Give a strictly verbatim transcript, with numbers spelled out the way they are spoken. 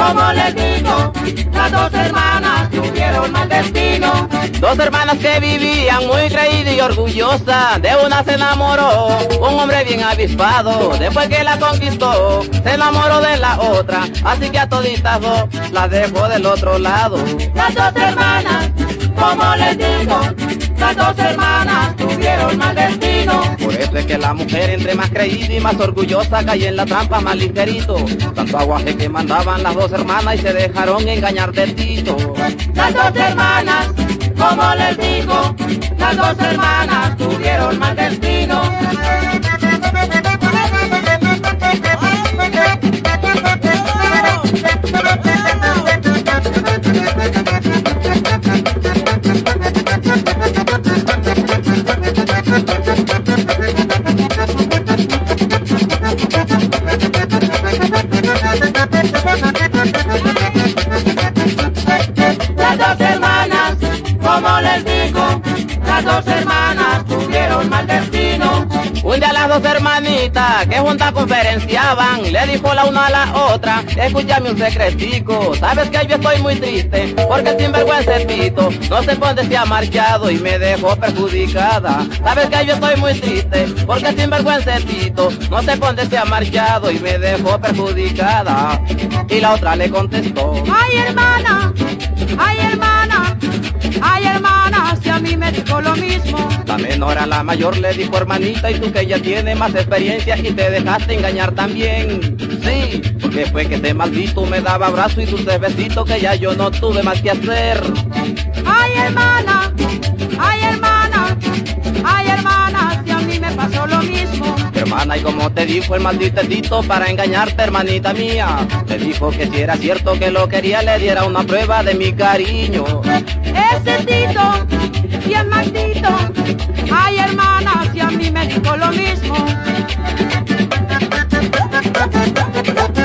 Como les digo, las dos hermanas tuvieron mal destino. Dos hermanas que vivían muy creídas y orgullosas. De una se enamoró un hombre bien avispado. Después que la conquistó, se enamoró de la otra. Así que a toditas dos la dejó del otro lado. Las dos hermanas, como les digo, las dos hermanas tuvieron mal destino. Por eso es que la mujer entre más creída y más orgullosa cae en la trampa más ligerito. Tanto aguaje que mandaban las dos hermanas y se dejaron engañar de tito. Las dos hermanas, como les digo, las dos hermanas tuvieron mal destino. Las dos hermanas, como les digo, las dos hermanas tuvieron mal destino. Un día las dos hermanitas que juntas conferenciaban, le dijo la una a la otra: escúchame un secretico, sabes que yo estoy muy triste, porque el sinvergüencetito no sé dónde se ha marchado y me dejó perjudicada. Sabes que yo estoy muy triste, porque el sinvergüencetito no sé dónde se ha marchado y me dejó perjudicada. Y la otra le contestó: ay hermana, ay hermana, ay hermana, si a mí me dijo lo mismo. La menor a la mayor le dijo: hermanita, y tú que ya tienes más experiencia y te dejaste engañar también. Sí, porque fue que ese maldito me daba abrazo y dulces besitos que ya yo no tuve más que hacer. Ay hermana, ay hermana, ay hermana, si a mí me pasó lo mismo. Hermana, y como te dijo el maldito tito para engañarte, hermanita mía, te dijo que si era cierto que lo quería le diera una prueba de mi cariño. Ese tito, bien maldito, ay hermana, si a mí me dijo lo mismo.